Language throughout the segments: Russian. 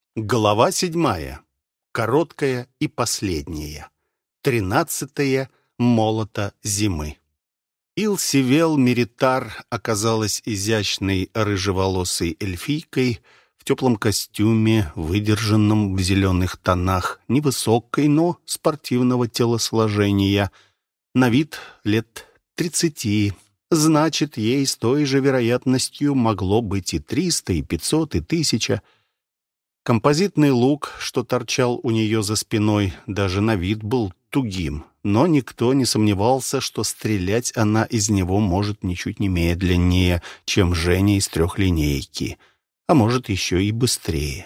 Глава 7. Короткая и последняя. 13-е молото зимы. Илсивел Меритар оказалась изящной рыжеволосой эльфийкой в теплом костюме, выдержанном в зеленых тонах, невысокой, но спортивного телосложения, на вид лет 30. Значит, ей с той же вероятностью могло быть и 300, и 500, и 1000. Композитный лук, что торчал у нее за спиной, даже на вид был тугим, но никто не сомневался, что стрелять она из него может ничуть не медленнее, чем Женя из трехлинейки, а может еще и быстрее.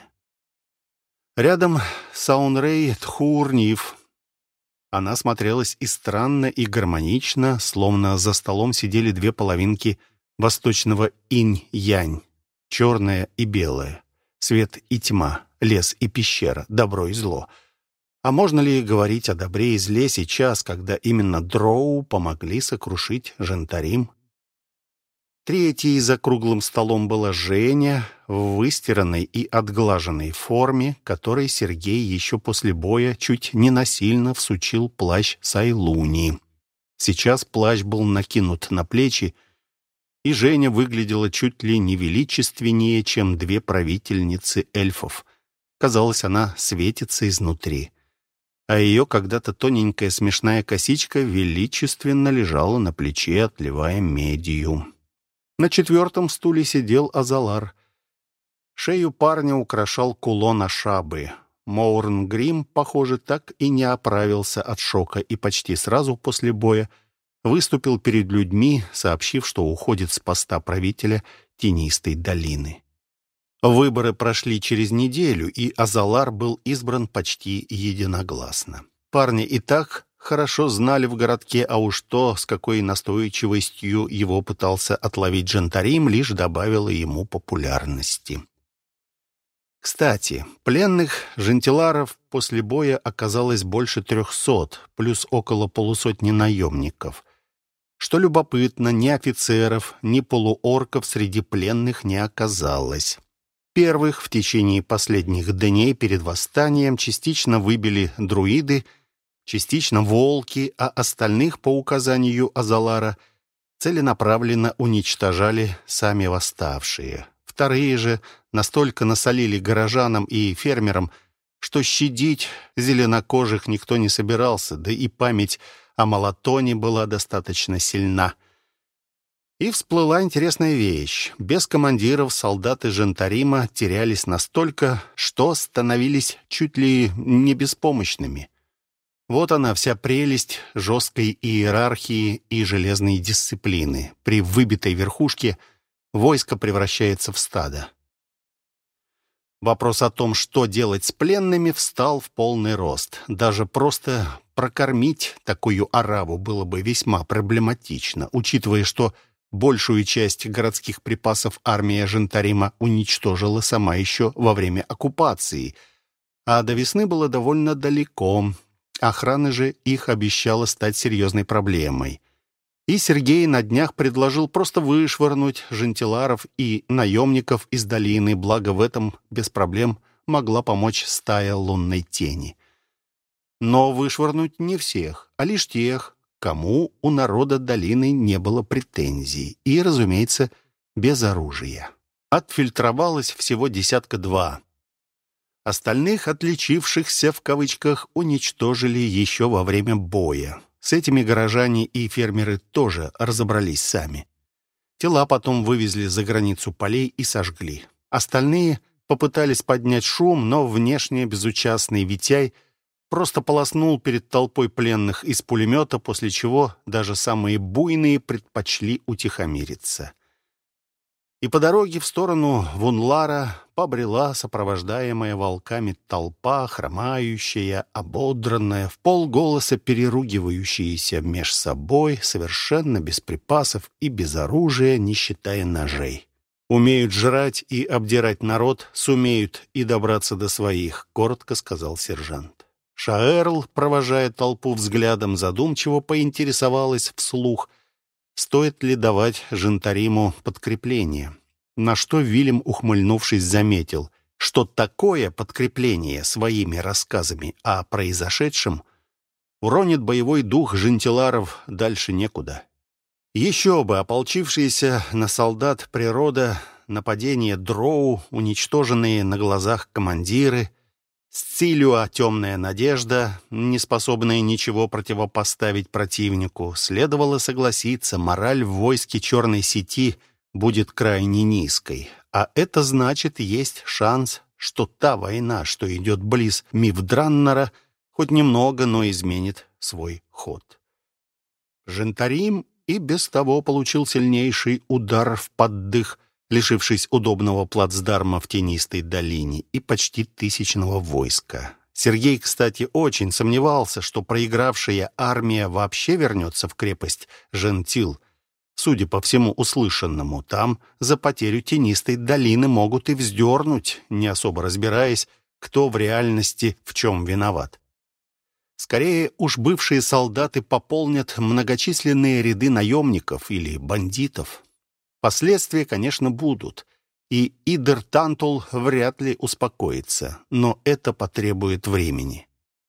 Рядом Саунрей Тхур-Нив. Она смотрелась и странно, и гармонично, словно за столом сидели две половинки восточного инь-янь, черная и белая. Свет и тьма, лес и пещера, добро и зло. А можно ли говорить о добре и зле сейчас, когда именно дроу помогли сокрушить Жентарим? Третьей за круглым столом была Женя в выстиранной и отглаженной форме, которой Сергей еще после боя чуть не насильно всучил плащ Сайлуни. Сейчас плащ был накинут на плечи, и Женя выглядела чуть ли не величественнее, чем две правительницы эльфов. Казалось, она светится изнутри. А ее когда-то тоненькая смешная косичка величественно лежала на плече, отливая медью. На четвертом стуле сидел Азалар. Шею парня украшал кулон Ашабы. Моурнгрим, похоже, так и не оправился от шока и почти сразу после боя выступил перед людьми, сообщив, что уходит с поста правителя Тенистой долины. Выборы прошли через неделю, и Азалар был избран почти единогласно. Парни и так хорошо знали в городке, а уж то, с какой настойчивостью его пытался отловить Жентарим, лишь добавило ему популярности. Кстати, пленных жентиларов после боя оказалось больше 300, плюс около полусотни наемников. Что любопытно, ни офицеров, ни полуорков среди пленных не оказалось. Первых в течение последних дней перед восстанием частично выбили друиды, частично волки, а остальных, по указанию Азалара, целенаправленно уничтожали сами восставшие. Вторые же настолько насолили горожанам и фермерам, что щадить зеленокожих никто не собирался, да и память о Молотоне была достаточно сильна. И всплыла интересная вещь. Без командиров солдаты Жентарима терялись настолько, что становились чуть ли не беспомощными. Вот она, вся прелесть жесткой иерархии и железной дисциплины. При выбитой верхушке войско превращается в стадо. Вопрос о том, что делать с пленными, встал в полный рост. Даже просто прокормить такую ораву было бы весьма проблематично, учитывая, что большую часть городских припасов армия Жентарима уничтожила сама еще во время оккупации, а до весны было довольно далеко. Охрана же их обещала стать серьезной проблемой. И Сергей на днях предложил просто вышвырнуть жентиларов и наемников из долины, благо в этом без проблем могла помочь стая лунной тени. Но вышвырнуть не всех, а лишь тех, кому у народа долины не было претензий, и, разумеется, без оружия. Отфильтровалось всего 10-2. Остальных, отличившихся в кавычках, уничтожили еще во время боя. С этими горожане и фермеры тоже разобрались сами. Тела потом вывезли за границу полей и сожгли. Остальные попытались поднять шум, но внешне безучастный Витяй просто полоснул перед толпой пленных из пулемета, после чего даже самые буйные предпочли утихомириться. И по дороге в сторону Вунлара побрела сопровождаемая волками толпа, хромающая, ободранная, вполголоса переругивающаяся меж собой, совершенно без припасов и без оружия, не считая ножей. «Умеют жрать и обдирать народ, сумеют и добраться до своих», — коротко сказал сержант. Шаэрл, провожая толпу взглядом, задумчиво поинтересовалась вслух, стоит ли давать Жентариму подкрепление. На что Вильям, ухмыльнувшись, заметил, что такое подкрепление своими рассказами о произошедшем уронит боевой дух жентиларов дальше некуда. Еще бы, ополчившиеся на солдат природа, нападение дроу, уничтоженные на глазах командиры, Сцилиуа темная надежда, не способная ничего противопоставить противнику. Следовало согласиться, мораль в войске черной сети будет крайне низкой. А это значит, есть шанс, что та война, что идет близ Мивдраннера, хоть немного, но изменит свой ход. Жентарим и без того получил сильнейший удар в поддых, лишившись удобного плацдарма в тенистой долине и почти 1000 войска. Сергей, кстати, очень сомневался, что проигравшая армия вообще вернется в крепость Жентил. Судя по всему услышанному, там за потерю тенистой долины могут и вздернуть, не особо разбираясь, кто в реальности в чем виноват. Скорее уж бывшие солдаты пополнят многочисленные ряды наемников или бандитов. Последствия, конечно, будут, и Идер Тантул вряд ли успокоится, но это потребует времени.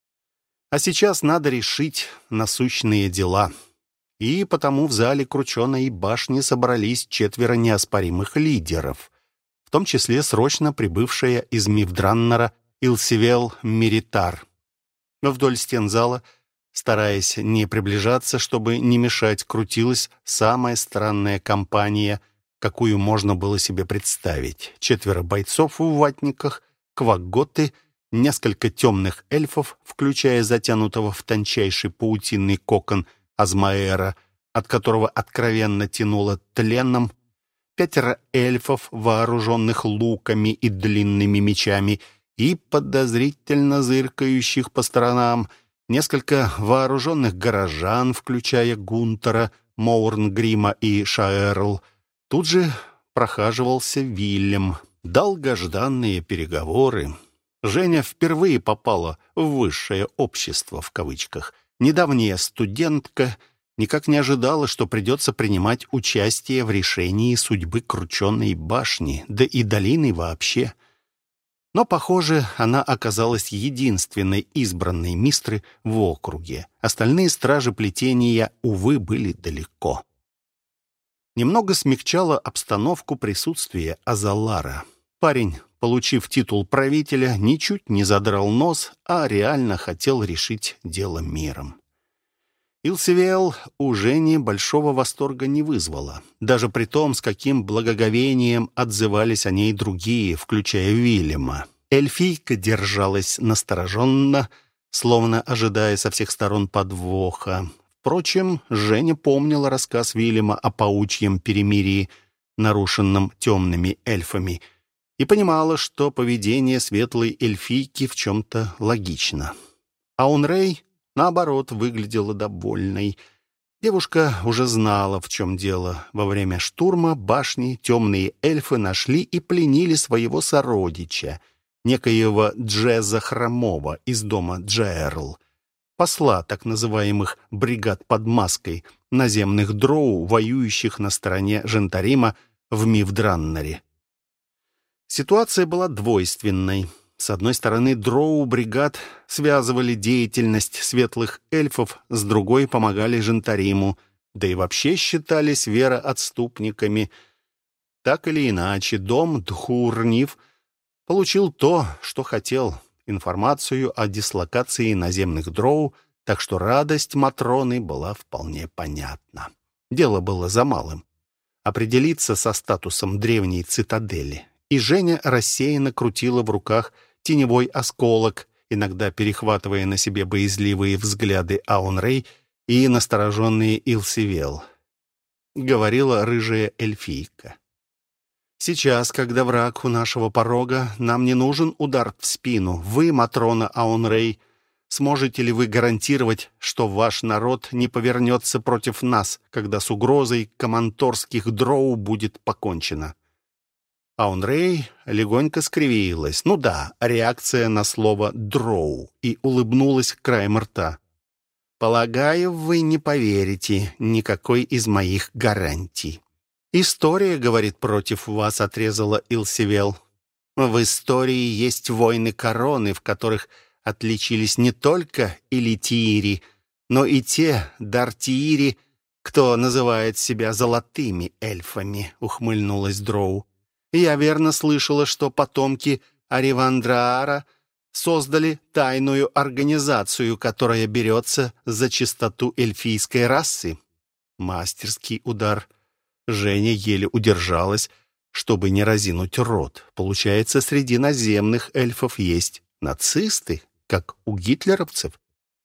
А сейчас надо решить насущные дела. И потому в зале Крученой башни собрались 4 неоспоримых лидеров, в том числе срочно прибывшая из Мивдраннера Илсивел Миритар. Вдоль стен зала, стараясь не приближаться, чтобы не мешать, крутилась самая странная компания, какую можно было себе представить. 4 бойцов в ватниках, квагготы, несколько темных эльфов, включая затянутого в тончайший паутинный кокон Азмаэра, от которого откровенно тянуло тленом, 5 эльфов, вооруженных луками и длинными мечами, и подозрительно зыркающих по сторонам, несколько вооруженных горожан, включая Гунтера, Моурнгрима и Шаэрл. Тут же прохаживался Вильям. Долгожданные переговоры. Женя впервые попала в «высшее общество», в кавычках. Недавняя студентка никак не ожидала, что придется принимать участие в решении судьбы Крученой башни, да и долины вообще. Но, похоже, она оказалась единственной избранной мистры в округе. Остальные стражи плетения, увы, были далеко. Немного смягчало обстановку присутствие Азалара. Парень, получив титул правителя, ничуть не задрал нос, а реально хотел решить дело миром. Илсивел у Жени большого восторга не вызвала, даже при том, с каким благоговением отзывались о ней другие, включая Вильяма. Эльфийка держалась настороженно, словно ожидая со всех сторон подвоха. Впрочем, Женя помнила рассказ Вильяма о паучьем перемирии, нарушенном темными эльфами, и понимала, что поведение светлой эльфийки в чем-то логично. Аунрей, наоборот, выглядела довольной. Девушка уже знала, в чем дело. Во время штурма башни темные эльфы нашли и пленили своего сородича, некоего Джеза Хромого из дома Джаэрл, посла так называемых бригад под маской, наземных дроу, воюющих на стороне Жентарима в Мивдраннере. Ситуация была двойственной. С одной стороны, дроу-бригад связывали деятельность светлых эльфов, с другой помогали Жентариму, да и вообще считались вероотступниками. Так или иначе, дом Дхурнив получил то, что хотел — информацию о дислокации наземных дроу, так что радость Матроны была вполне понятна. Дело было за малым — определиться со статусом древней цитадели. И Женя рассеянно крутила в руках теневой осколок, иногда перехватывая на себе боязливые взгляды Аунрей и настороженные Илсивел. Говорила рыжая эльфийка. «Сейчас, когда враг у нашего порога, нам не нужен удар в спину. Вы, Матрона Аунрей, сможете ли вы гарантировать, что ваш народ не повернется против нас, когда с угрозой команторских дроу будет покончено?» Аунрей легонько скривилась. Ну да, реакция на слово «дроу», и улыбнулась краем рта. «Полагаю, вы не поверите никакой из моих гарантий». «История, — говорит, — против вас», — отрезала Илсивел. В истории есть войны короны, в которых отличились не только элитиири, но и те дартиири, кто называет себя золотыми эльфами», — ухмыльнулась Дроу. «Я верно слышала, что потомки Аривандраара создали тайную организацию, которая берется за чистоту эльфийской расы». Мастерский удар. Женя еле удержалась, чтобы не разинуть рот. Получается, среди наземных эльфов есть нацисты, как у гитлеровцев.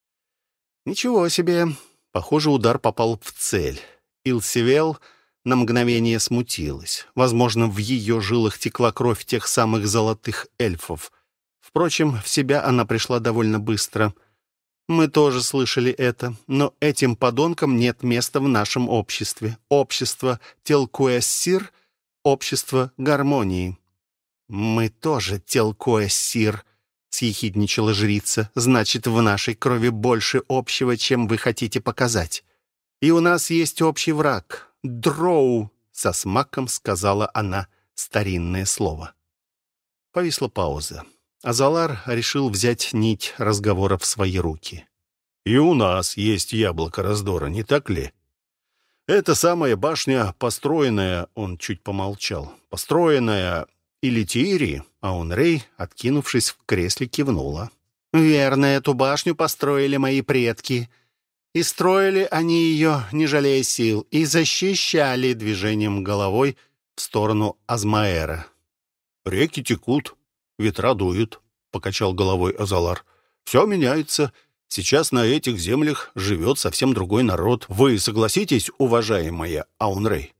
Ничего себе. Похоже, удар попал в цель. Илсивел на мгновение смутилась. Возможно, в ее жилах текла кровь тех самых золотых эльфов. Впрочем, в себя она пришла довольно быстро. Мы тоже слышали это, но этим подонкам нет места в нашем обществе. Общество Телкуэссир — общество гармонии. «Мы тоже Телкуэссир», — съехидничала жрица. «Значит, в нашей крови больше общего, чем вы хотите показать. И у нас есть общий враг — Дроу», — со смаком сказала она старинное слово. Повисла пауза. Азалар решил взять нить разговора в свои руки. «И у нас есть яблоко раздора, не так ли? Эта самая башня, построенная...» Он чуть помолчал. «Построенная Илитиири», а Аунрей, откинувшись в кресле, кивнула. «Верно, эту башню построили мои предки. И строили они ее, не жалея сил, и защищали движением головой в сторону Азмаэра». «Реки текут, ветра дуют», — покачал головой Азалар. «Все меняется. Сейчас на этих землях живет совсем другой народ. Вы согласитесь, уважаемая Аунрей?»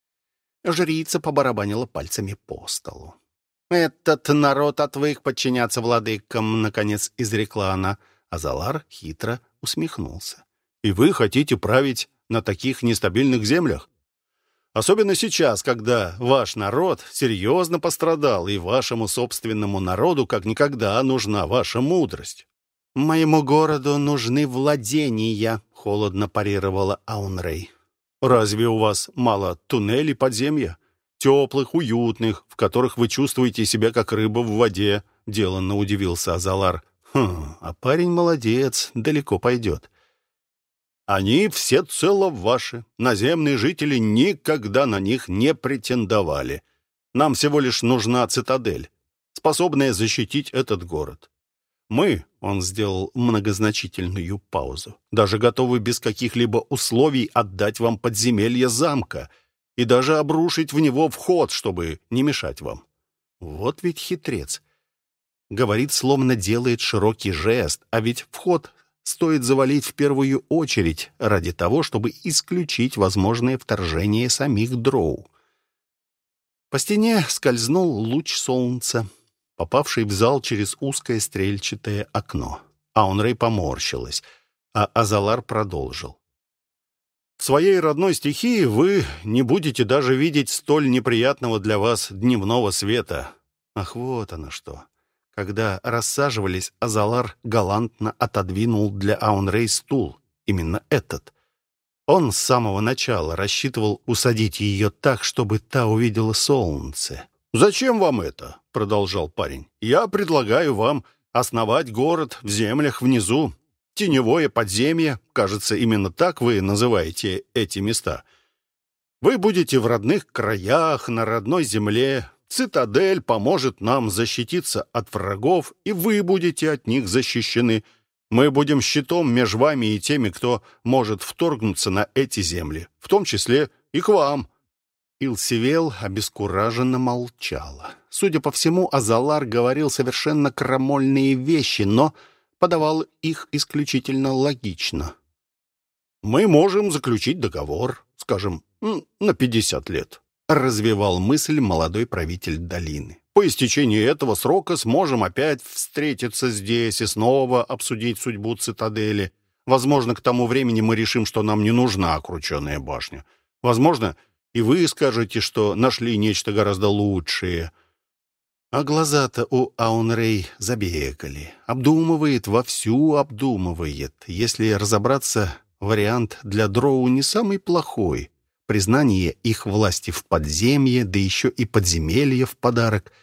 Жрица побарабанила пальцами по столу. «Этот народ отвык подчиняться владыкам», — наконец изрекла она. Азалар хитро усмехнулся. «И вы хотите править на таких нестабильных землях? Особенно сейчас, когда ваш народ серьезно пострадал, и вашему собственному народу как никогда нужна ваша мудрость». «Моему городу нужны владения», — холодно парировала Аунрей. «Разве у вас мало туннелей подземья? Теплых, уютных, в которых вы чувствуете себя как рыба в воде», — деланно удивился Азалар. А парень молодец, далеко пойдет». «Они всецело ваши. Наземные жители никогда на них не претендовали. Нам всего лишь нужна цитадель, способная защитить этот город. Мы, — он сделал многозначительную паузу, — даже готовы без каких-либо условий отдать вам подземелье замка и даже обрушить в него вход, чтобы не мешать вам». Вот ведь хитрец. Говорит, словно делает широкий жест, а ведь вход стоит завалить в первую очередь ради того, чтобы исключить возможное вторжение самих дроу. По стене скользнул луч солнца, попавший в зал через узкое стрельчатое окно. Аунрей поморщилась, а Азалар продолжил. «В своей родной стихии вы не будете даже видеть столь неприятного для вас дневного света». Ах, вот оно что. Когда рассаживались, Азалар галантно отодвинул для Аунрей стул. Именно этот. Он с самого начала рассчитывал усадить ее так, чтобы та увидела солнце. «Зачем вам это?» — продолжал парень. «Я предлагаю вам основать город в землях внизу. Теневое подземье, кажется, именно так вы называете эти места. Вы будете в родных краях, на родной земле. Цитадель поможет нам защититься от врагов, и вы будете от них защищены. Мы будем щитом между вами и теми, кто может вторгнуться на эти земли, в том числе и к вам». Илсивел обескураженно молчала. Судя по всему, Азалар говорил совершенно крамольные вещи, но подавал их исключительно логично. «Мы можем заключить договор, скажем, на 50 лет», — развивал мысль молодой правитель долины. «По истечении этого срока сможем опять встретиться здесь и снова обсудить судьбу цитадели. Возможно, к тому времени мы решим, что нам не нужна окрученная башня. Возможно, и вы скажете, что нашли нечто гораздо лучшее». А глаза-то у Аунрей забегали. Обдумывает, вовсю обдумывает. Если разобраться, вариант для дроу не самый плохой. Признание их власти в подземье, да еще и подземелье в подарок.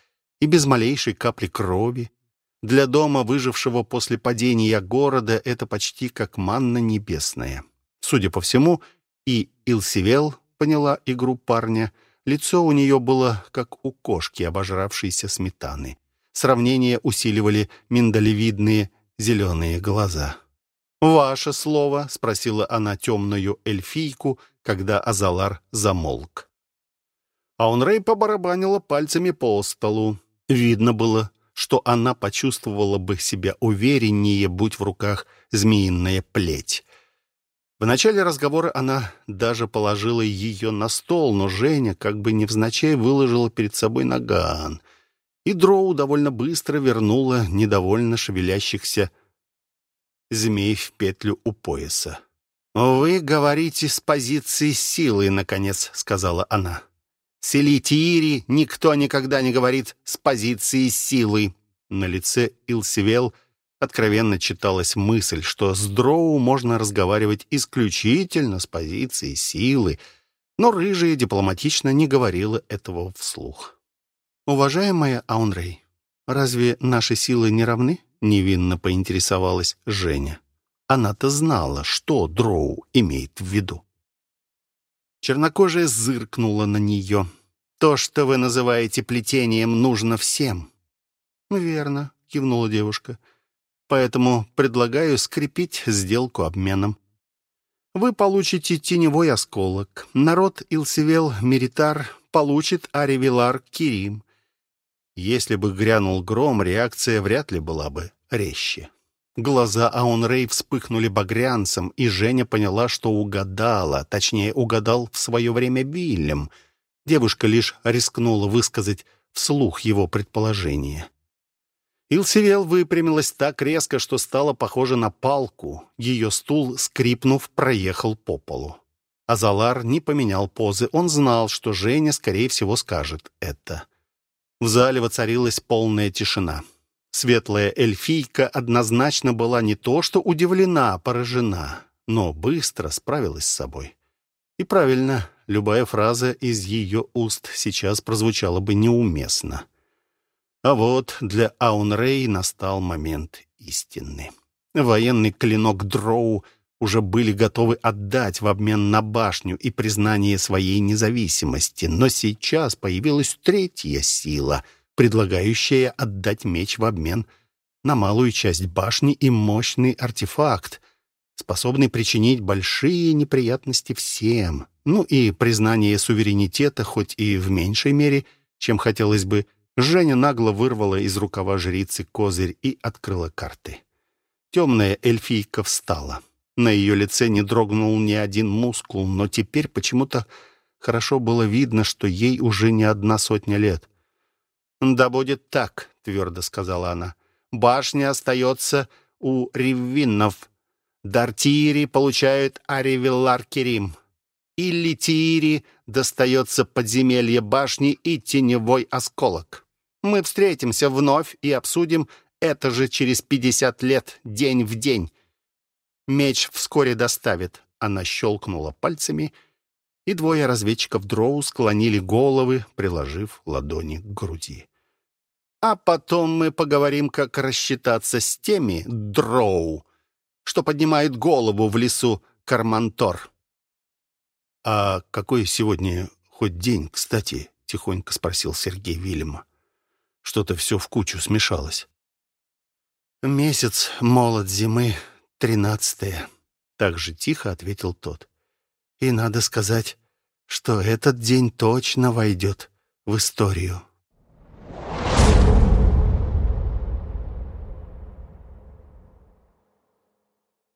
и без малейшей капли крови. Для дома, выжившего после падения города, это почти как манна небесная. Судя по всему, и Илсевел поняла игру парня. Лицо у нее было, как у кошки, обожравшейся сметаны. Сравнение усиливали миндалевидные зеленые глаза. «Ваше слово?» — спросила она темную эльфийку, когда Азалар замолк. Аунрей побарабанила пальцами по столу. Видно было, что она почувствовала бы себя увереннее, будь в руках змеиная плеть. В начале разговора она даже положила ее на стол, но Женя как бы невзначай выложила перед собой наган, и Дроу довольно быстро вернула недовольно шевелящихся змей в петлю у пояса. «Вы говорите с позиции силы», — наконец сказала она. «С Элитиири никто никогда не говорит с позиции силы». На лице Илсевел откровенно читалась мысль, что с Дроу можно разговаривать исключительно с позиции силы, но рыжая дипломатично не говорила этого вслух. «Уважаемая Аунрей, разве наши силы не равны?» — невинно поинтересовалась Женя. Она-то знала, что Дроу имеет в виду. Чернокожая зыркнула на нее. «То, что вы называете плетением, нужно всем». «Верно», — кивнула девушка. «Поэтому предлагаю скрепить сделку обменом. Вы получите теневой осколок. Народ Илсевел Миритар получит Аривилар Кирим». Если бы грянул гром, реакция вряд ли была бы резче. Глаза Аунрей вспыхнули багрянцем, и Женя поняла, что угадала, точнее, угадал в свое время Вильям. Девушка лишь рискнула высказать вслух его предположение. Илсевел выпрямилась так резко, что стала похожа на палку. Ее стул, скрипнув, проехал по полу. Азалар не поменял позы. Он знал, что Женя, скорее всего, скажет это. В зале воцарилась полная тишина. Светлая эльфийка однозначно была не то что удивлена, а поражена, но быстро справилась с собой. И правильно, любая фраза из ее уст сейчас прозвучала бы неуместно. А вот для Аунрей настал момент истины. Военный клинок Дроу уже были готовы отдать в обмен на башню и признание своей независимости, но сейчас появилась третья сила, предлагающая отдать меч в обмен на малую часть башни и мощный артефакт, способный причинить большие неприятности всем. Ну и признание суверенитета, хоть и в меньшей мере, чем хотелось бы. Женя нагло вырвала из рукава жрицы козырь и открыла карты. Темная эльфийка встала. На ее лице не дрогнул ни один мускул, но теперь почему-то хорошо было видно, что ей уже не 100 лет. «Да будет так», — твердо сказала она. «Башня остается у риввиннов. Дартиири получают Аривиллар Керим. Иллитиири достается подземелье башни и теневой осколок. Мы встретимся вновь и обсудим это же через 50 лет, день в день. Меч вскоре доставит». Она щелкнула пальцами, и 2 разведчиков Дроу склонили головы, приложив ладони к груди. «А потом мы поговорим, как рассчитаться с теми Дроу, что поднимают голову в лесу Кармантор». «А какой сегодня хоть день, кстати?» — тихонько спросил Сергей Вильяма. Что-то все в кучу смешалось. «Месяц, молот зимы, 13-е», — так же тихо ответил тот. «И надо сказать, что этот день точно войдет в историю».